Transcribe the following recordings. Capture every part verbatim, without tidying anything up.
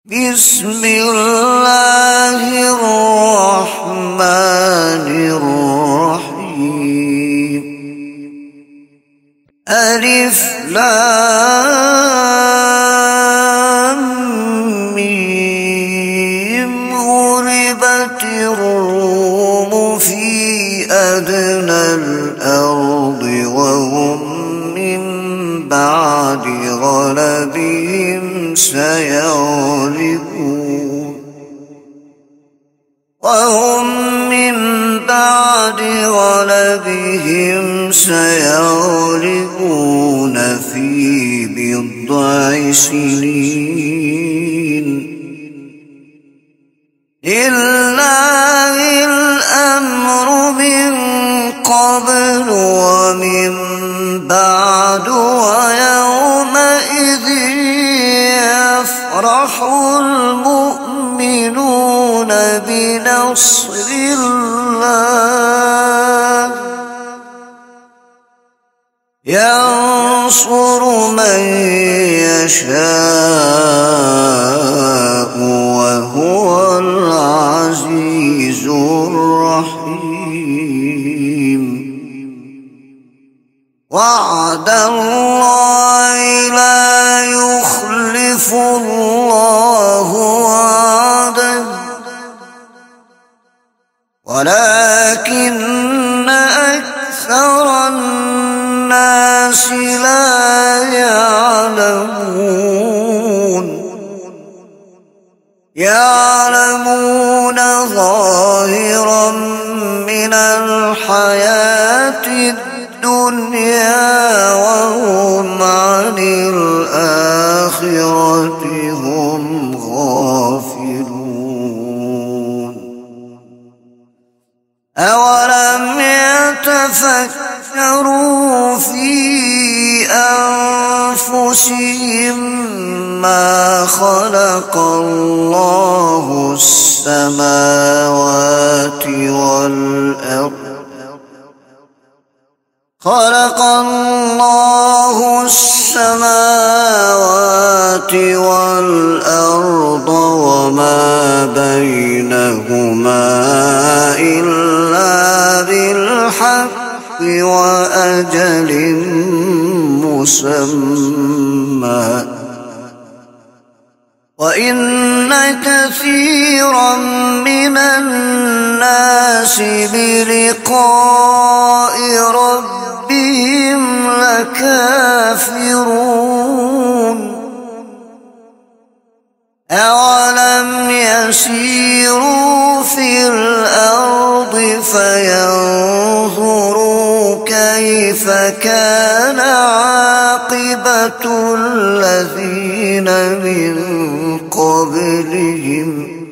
بسم الله الرحمن الرحيم. ألف لام ميم. غلبت الروم في أدنى الأرض وهم من بعد غلبهم سيغلبون وهم من بعد غلبهم سيغلبون في بضع سنين. لله الأمر من قبل ومن بعد ويومئذ يفرح المؤمنون بنصر الله ينصر من يشاء وهو العزيز الرحيم. وعد الله لا يخلف الله وعده ولكن أكثر الناس لا يعلمون يعلمون ظاهرا من الحياة الدنيا وهم عن الآخرة هم غافلون. أولم يتفكروا في أنفسهم ما خلق الله السماوات والأرض خلق الله السماوات والأرض وما بينهما إلا بالحق وأجل مسمى وإن كثيرا من الناس بلقاء ربهم لكافرون. أولم يسيروا في الأرض فينظروا كيف كان عاقبة الذين من قبلهم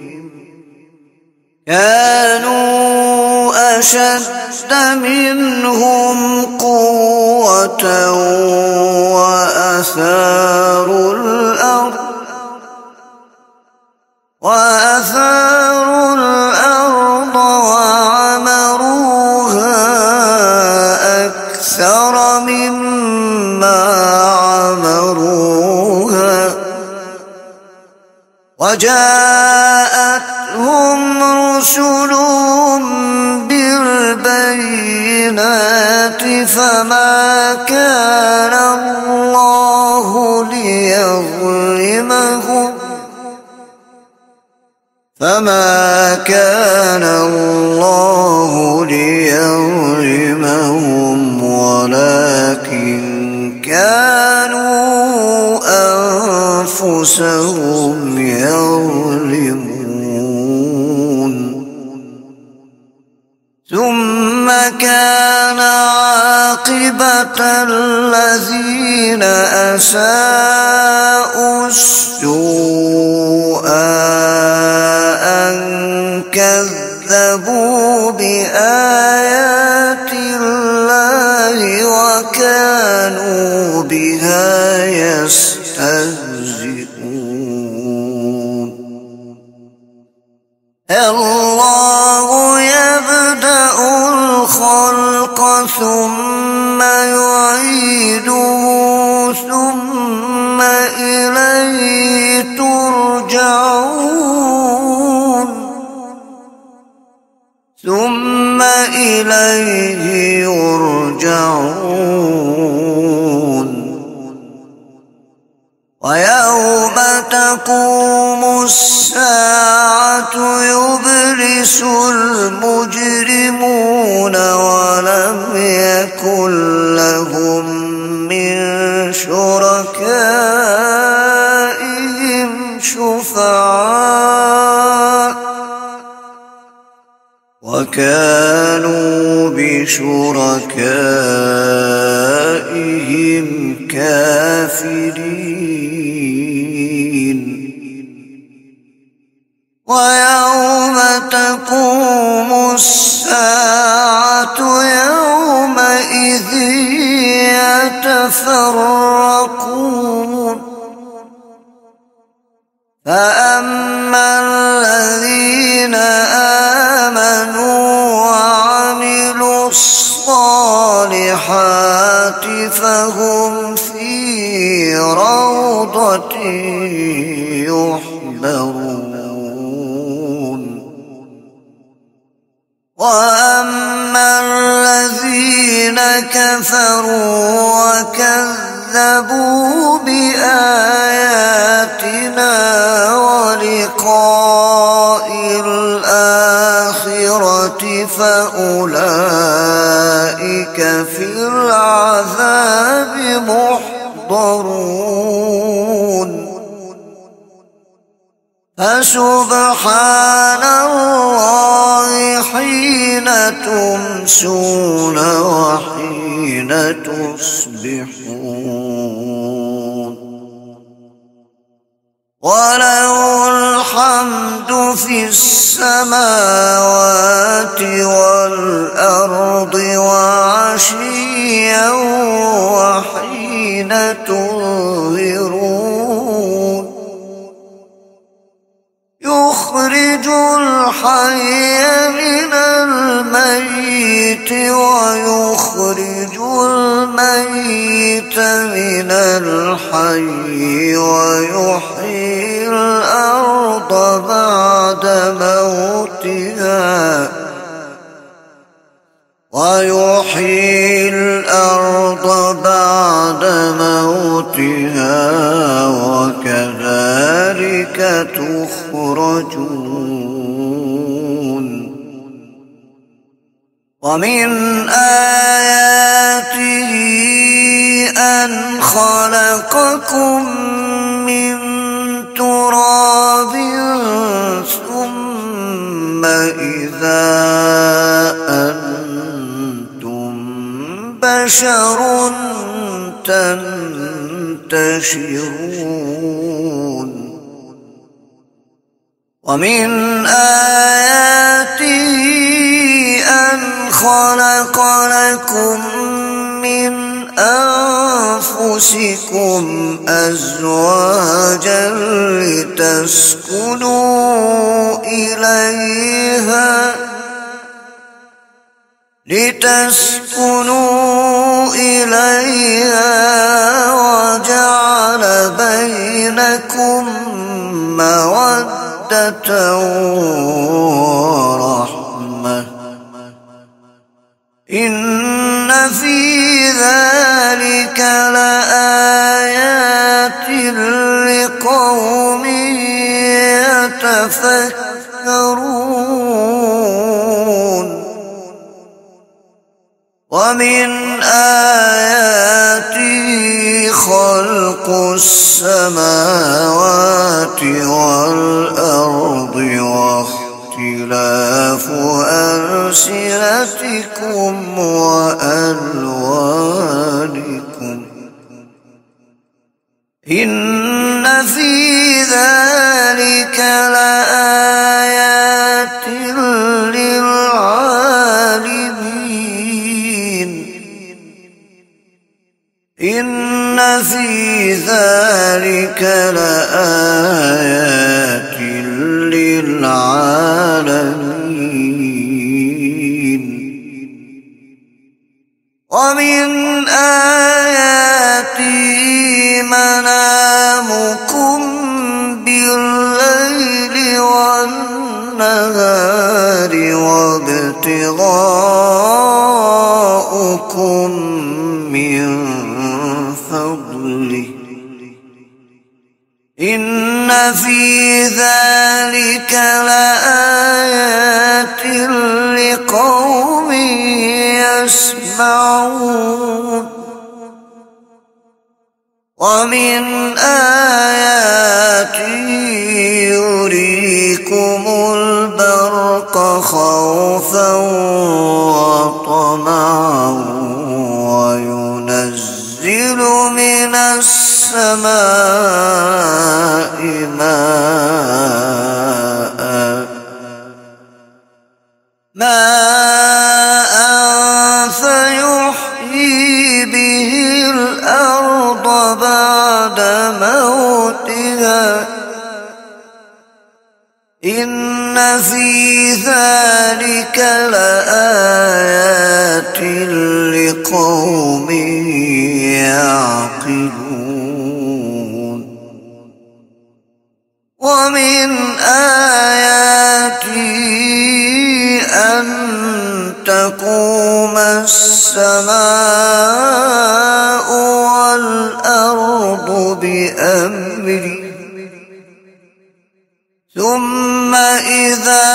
كانوا أشد منهم قوة وأثاروا الأرض وأثاروا الأرض وعمروها أكثر مما عمروها وجاءتهم رسلهم بالبينات فما كان الله ليظلمهم فما كان الله ليظلمهم ولكن كانوا أنفسهم يظلمون. ثم كان عاقبة الذين أساءوا السوء أن كذبوا بآيات الله وكانوا بها يستهزئون. الله يبدأ الخلق ثم يعيده ثم إليه ترجعون. تسمعون ثم إليه يرجعون ويوم تقوم الساعة يبلس المجرمون ولم يكن لهم من شركائهم شفعاء وكانوا بشركائهم كافرين ويوم تقوم الساعة يومئذ يتفرقون فأما الذين آمنوا وعملوا الصالحات فهم في روضة يحبرون وأما الذين كفروا وكذبوا بآياتنا ولقاء الآخرة فأولئك في العذاب محضرون فسبحان الله حين تمسون وحين تصبحون وله الحمد في السماوات والأرض وعشيا وحين تظهرون يخرج الحي من الميت ويخرج الميت من الحي ويحيي الأرض بعد موتها ويحيي الأرض بعد موتها وكذلك تخرجون ومن آياته أن خلقكم من تراب ثم إذا أنتم بشر تنتشرون ومن آياته أن خلق لكم من أنفسكم أزواجا لتسكنوا إليها لتسكنوا إليها وجعل بينكم مودة ورحمة إن في ذلك لآيات لقوم يتفكرون ومن آياته خلق السماوات والأرض واختلاف ألسنتكم وألوانكم إن في ذلك لآيات للعالمين إن في ذلك لآيات للعالمين ومن آياته منامكم بالليل النهار وابتغاؤكم من فضله إن في ذلك لآيات لقوم يسمعون ومن آياته يريكم البرق خوفا وطمعا وينزل من السماء ماء ماء فيحيي به الأرض بعد موتها إن في ذلك لآيات لقوم يعقلون ومن آياته أن تقوم السماء والأرض بأمره ثم إذا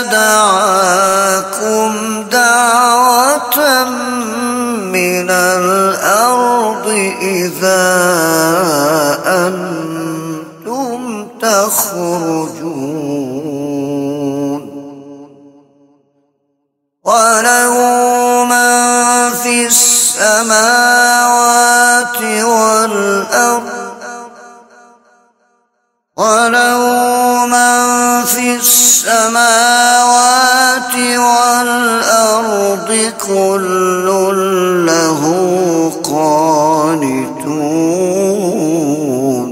دعاكم دعوة من الأرض إذا أنتم تخرجون وله من في السماوات والأرض وله من في السماوات والأرض كل له قانتون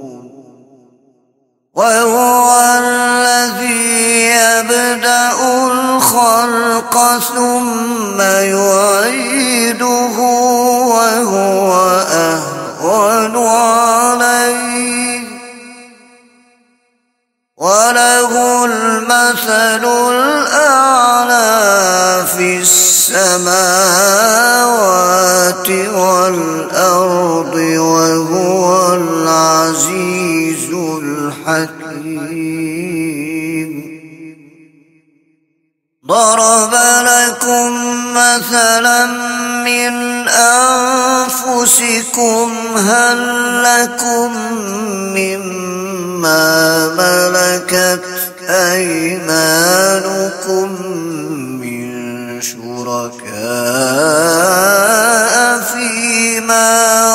وهو الذي يبدأ الخلق ثم يعيده وهو أهون عليه وله المثل الأعلى في السماوات والأرض وهو العزيز الحكيم ضرب لكم مثلا من أنفسكم هل لكم مما ملكت أيمانكم من شركاء فيما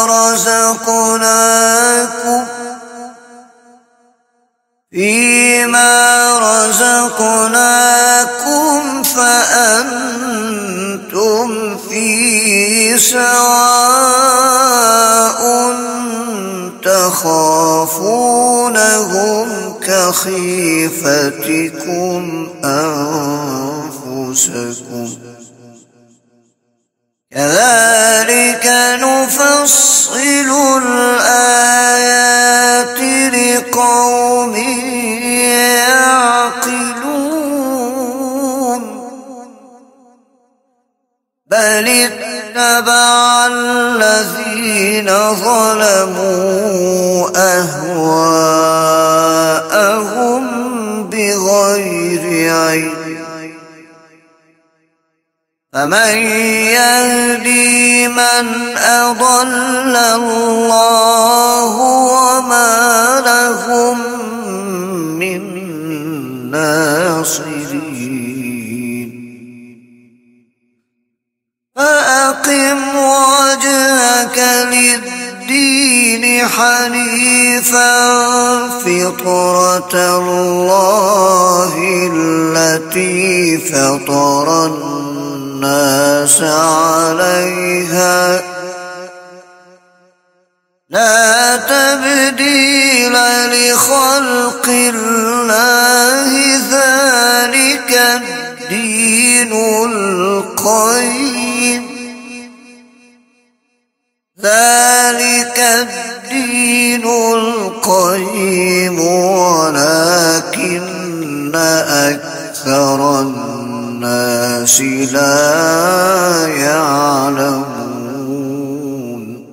رزقناكم فيما رزقناكم فأنتم فيه سواء تخافونهم كخيفتكم أنفسكم كذلك نفصل الآيات لقوم يعقلون بل اتبع الذين ظلموا أهواءهم بغير علم فمن يهدي من أضل الله وما لهم من ناصرين فأقم وجهك للدين حنيفا فطرة الله التي فطر الناس عليها لا تبديل لخلق الله ذلك الدين القيم ذلك الدين القيم ولكن أكثر الناس لا يعلمون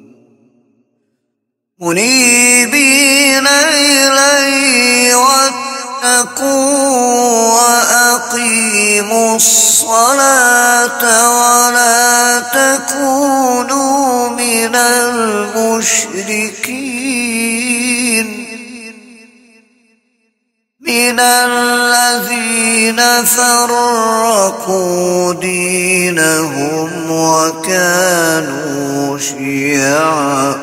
منيبين إليه واتقوا وأقيموا الصلاة ولا تكونوا من المشركين من الذين فرقوا دينهم وكانوا شيعا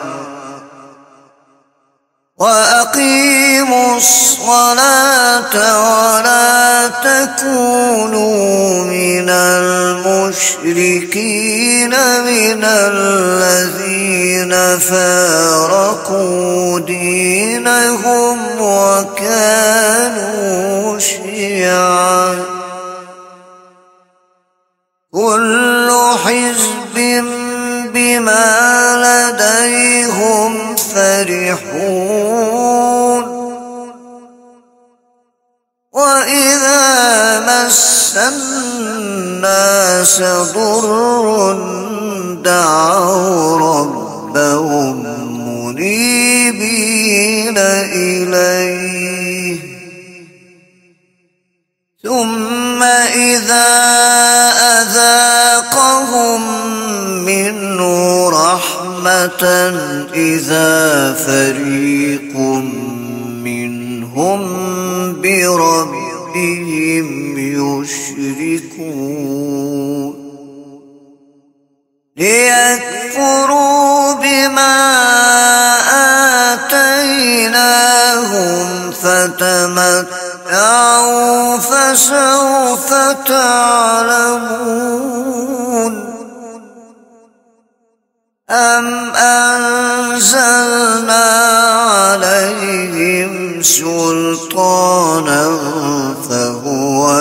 وأقيموا الصلاة ولا تكونوا من المشركين من الذين فارقوا دينهم وكانوا شيعا كل حزب بما لديهم فرحون وإذا مس الناس ضر دعوا ربهم منيبين إليه ثم إذا أذاقهم منه رحمة إذا فريق منهم بربهم يشركون ليكفروا بما آتيناهم فتمتعوا فسوف تعلمون أم أنزلنا عليهم سلطانا فهو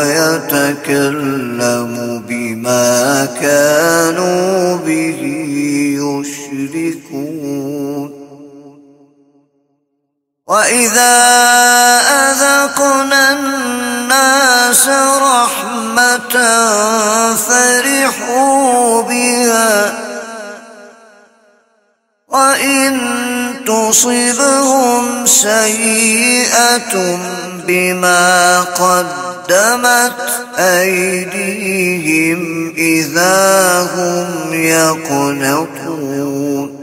يتكلم بما كانوا به يشركون وإذا أذقنا الناس رحمة فرحوا بها وإن تصبهم سيئة بما قدمت أيديهم إذا هم يقنطون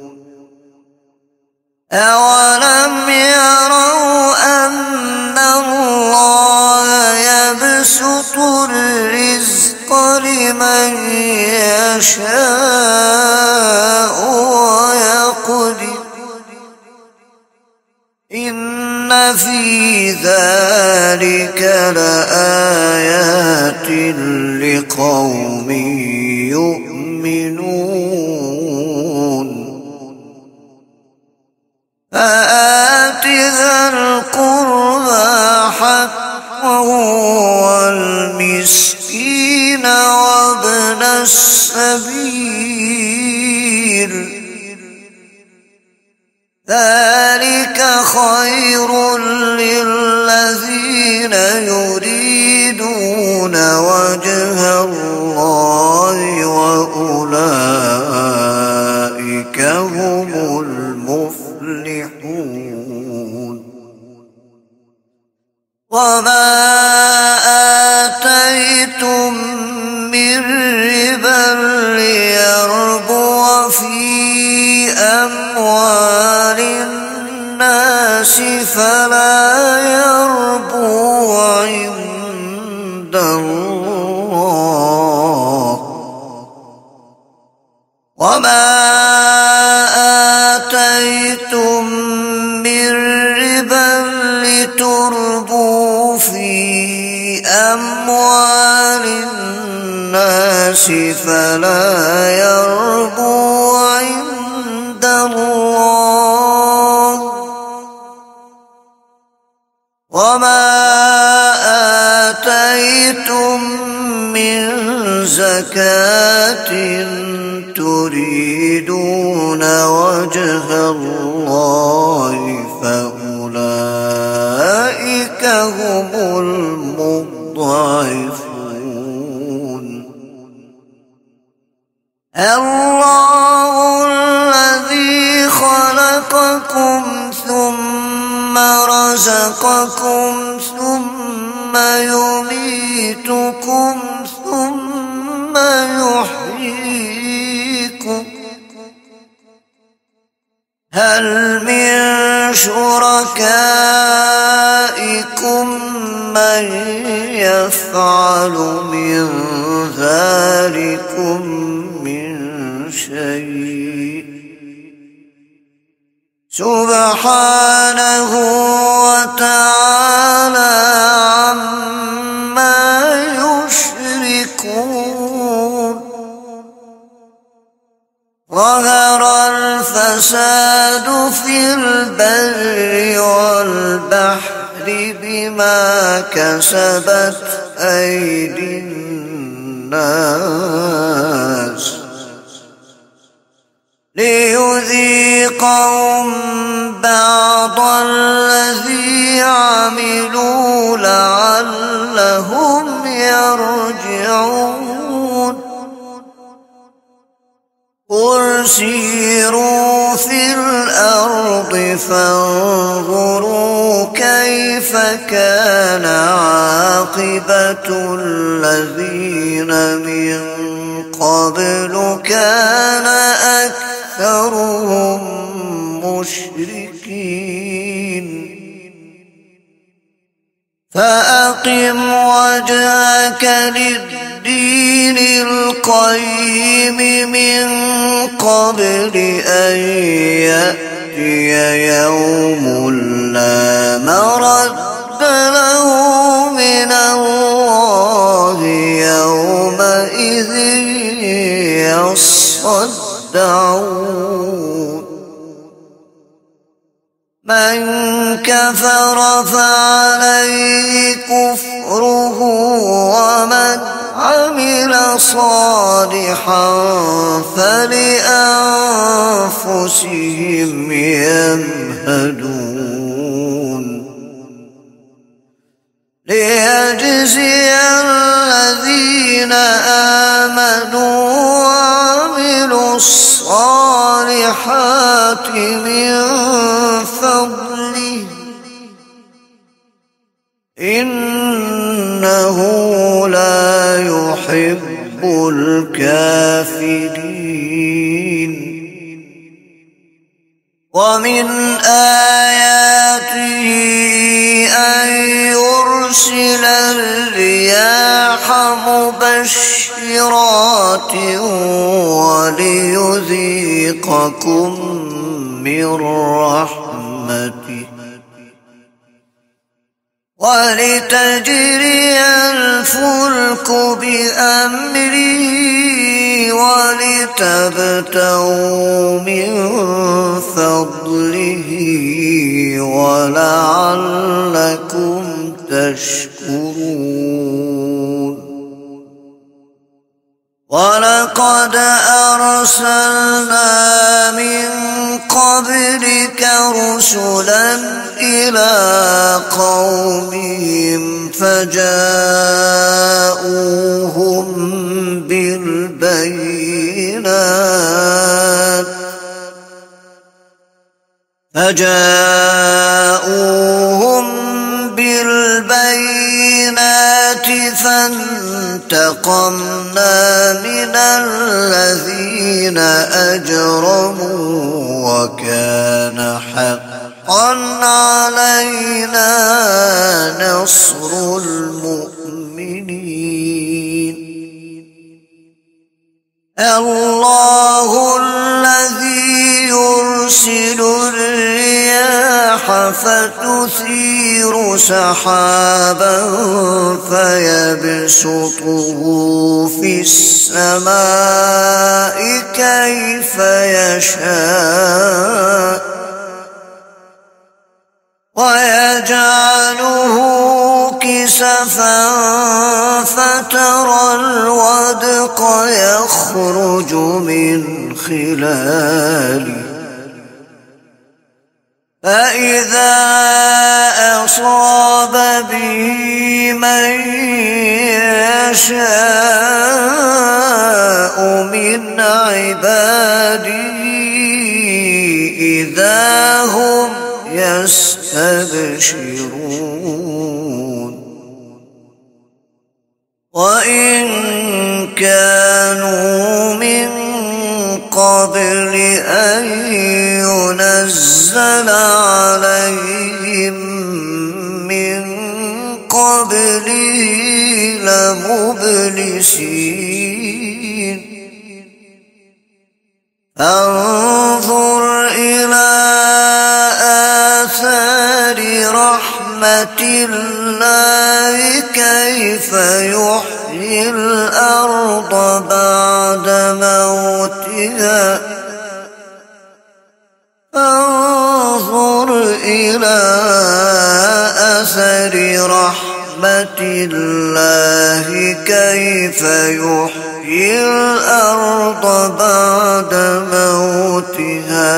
أولم يروا أن الله يبسط الرزق لمن يشاء ويقدر إن في ذلك لآيات لقوم يؤمنون فآت ذا القربى حقه والمسكين وابن السبيل ذلك خير للذين يريدون وجه الله وأولئك هم المفلحون وما آتيتم من ربا ليربو في أموال الناس فلا يربو عند الله وما آتيتم من ربا لتربوا في أموال الناس فلا يربو عند الله وما آتيتم من زكاة تريدون وجه الله فأولئك هم المضعفون. الله الذي خلقكم ثم رزقكم ثم يميتكم ثم يحييكم. هل من شركائكم من يفعل من ذلكم من شيء؟ سبحانه وتعالى عما يشركون. ظهر الفساد في البر والبحر بما كسبت أيدي الناس ليذيقهم بعض الذي عملوا لعلهم يرجعون. قل سيروا في الأرض فانظروا كيف كان عاقبة الذين من قبل كان أكثرهم مشركين. فأقم وجهك للدين القيم من قبل أن يأتي يوم لا مرد له من الله يومئذ يصدعون. من كفر فعليه كفره ومن عمل صالحا فلأنفسهم يمهدون. ليجزي الذين آمنوا وعملوا الصالحات من فضله إنه لا يحب الكافرين. ومن آياته أن يرسل الرياح مبشرات وليذيقكم من رحمته ولتجري الفلك بأمره ولتبتغوا من فضله ولعلكم تشكرون. ولقد أرسلنا من قبلك رسلا إلى قومهم فجاءوهم بالبينات فجاءوهم بالبينات فانتقمنا من الذين أجرموا وكان حقا علينا نصر المؤمنين. الله الذي يرسل الرياح فتثير سحابا فيبسطه في السماء كيف يشاء ويجعله كسفا فترى الودق يخرج من خلاله فإذا أصاب به من يشاء من عباده إذا هم يستبشرون وإن كانوا من قبل أن ينزل عليهم من قبله لمبلسين فانظر إلى آثار رحمة الله كيف يحيي الأرض بعد موتها فانظر إلى أثر رحمة الله كيف يحيي الأرض بعد موتها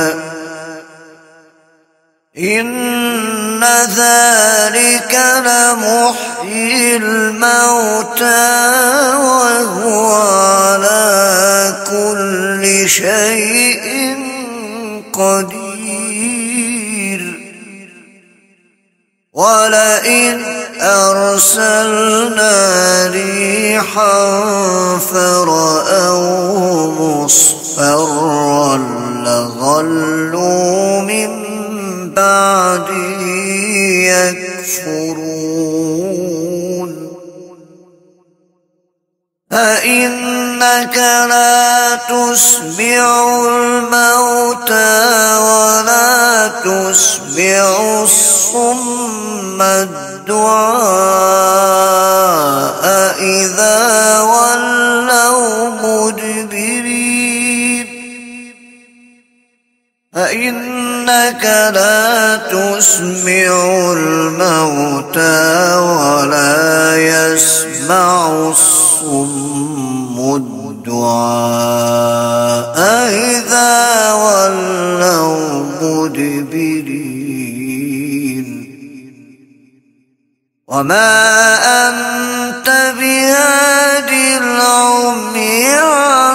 إن ذلك لمحيي الموتى وهو على كل شيء قدير ولئن أرسلنا ريحا فرأوه مصفرا لظلوا من بعده يكفرون فإنك لا تسمع الموتى ولا تسمع الصم الدعاء إذا ولوا مدبرين فإنك لا تسمع الموتى ولا يسمع الصم الدعاء إذا ولوا مدبرين وما أنت بهادي العمي عن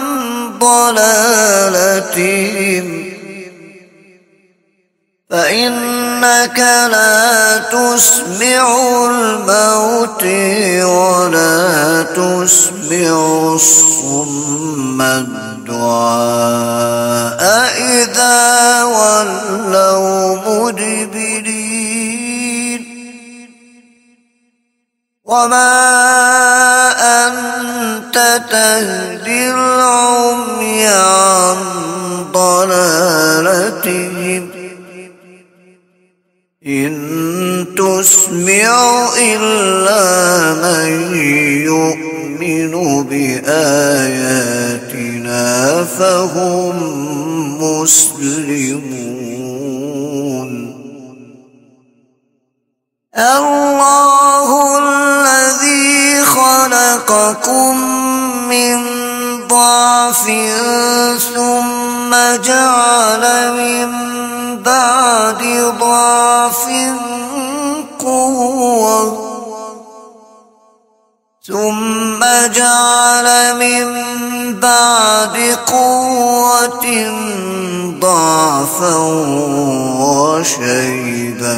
ضلالتهم فإنك لا تسمع الموت ولا تسمع الصم الدعاء إذا ولوا مدبرين وما أنت تهدي العمي عن ضلالتهم إن تسمع إلا من يؤمن بآياتنا فهم مسلمون الله الذي خلقكم من ضعف ثم جعل من بعد ضعف قوة ثم جعل من بعد قوة ضعفا وشيبة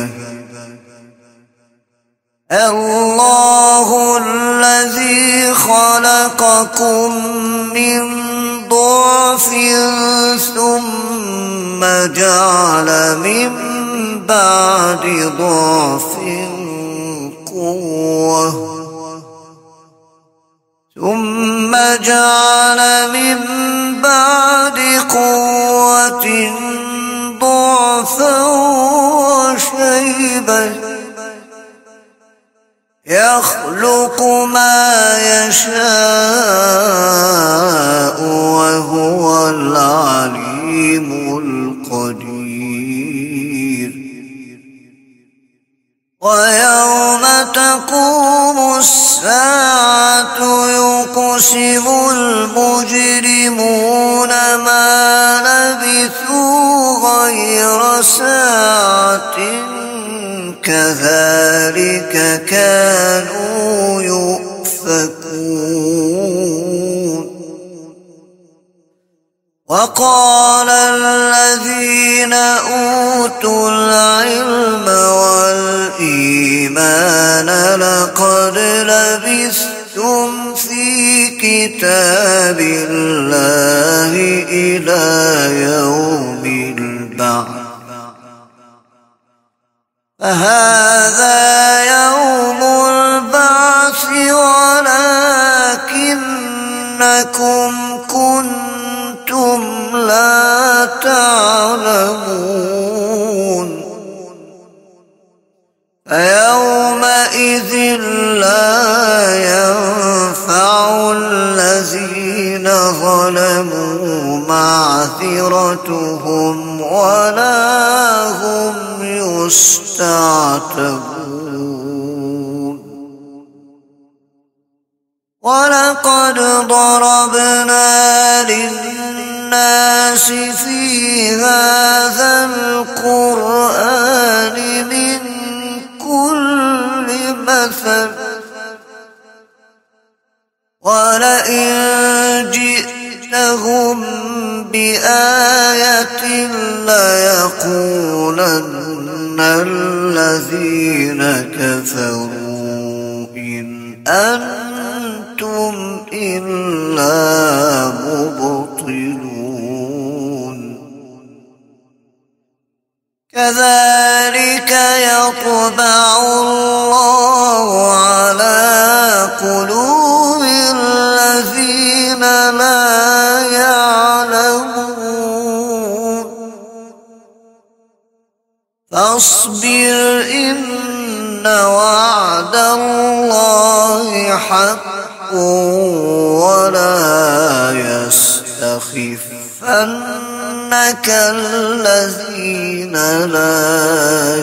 الله الذي خلقكم من ضعف ثم جعل من بعد ضعف قوة ثم جعل من بعد قوة ضعفا وشيبة يخلق ما يشاء وهو العليم القدير ويوم تقوم الساعة يقسم المجرمون ما لبثوا غير ساعة كذلك كانوا يؤفكون. وقال الذين أوتوا العلم والإيمان لقد لبثتم في كتاب الله إلى يوم البعث فهذا يوم البعث ولكنكم كنتم لا تعلمون. فيومئذ لا ينفع الذين ظلموا معذرتهم ولا هم يستعتبون. ولقد ضربنا للناس في هذا القرآن من كل مثل ولئن جئتهم بآية ليقولن الذين كفروا إن أنتم إلا مبطلون. كذلك يطبع الله على قلوب الذين لا يعلمون. فاصبر إن وعد الله حق ولا يستخفنك الذين لا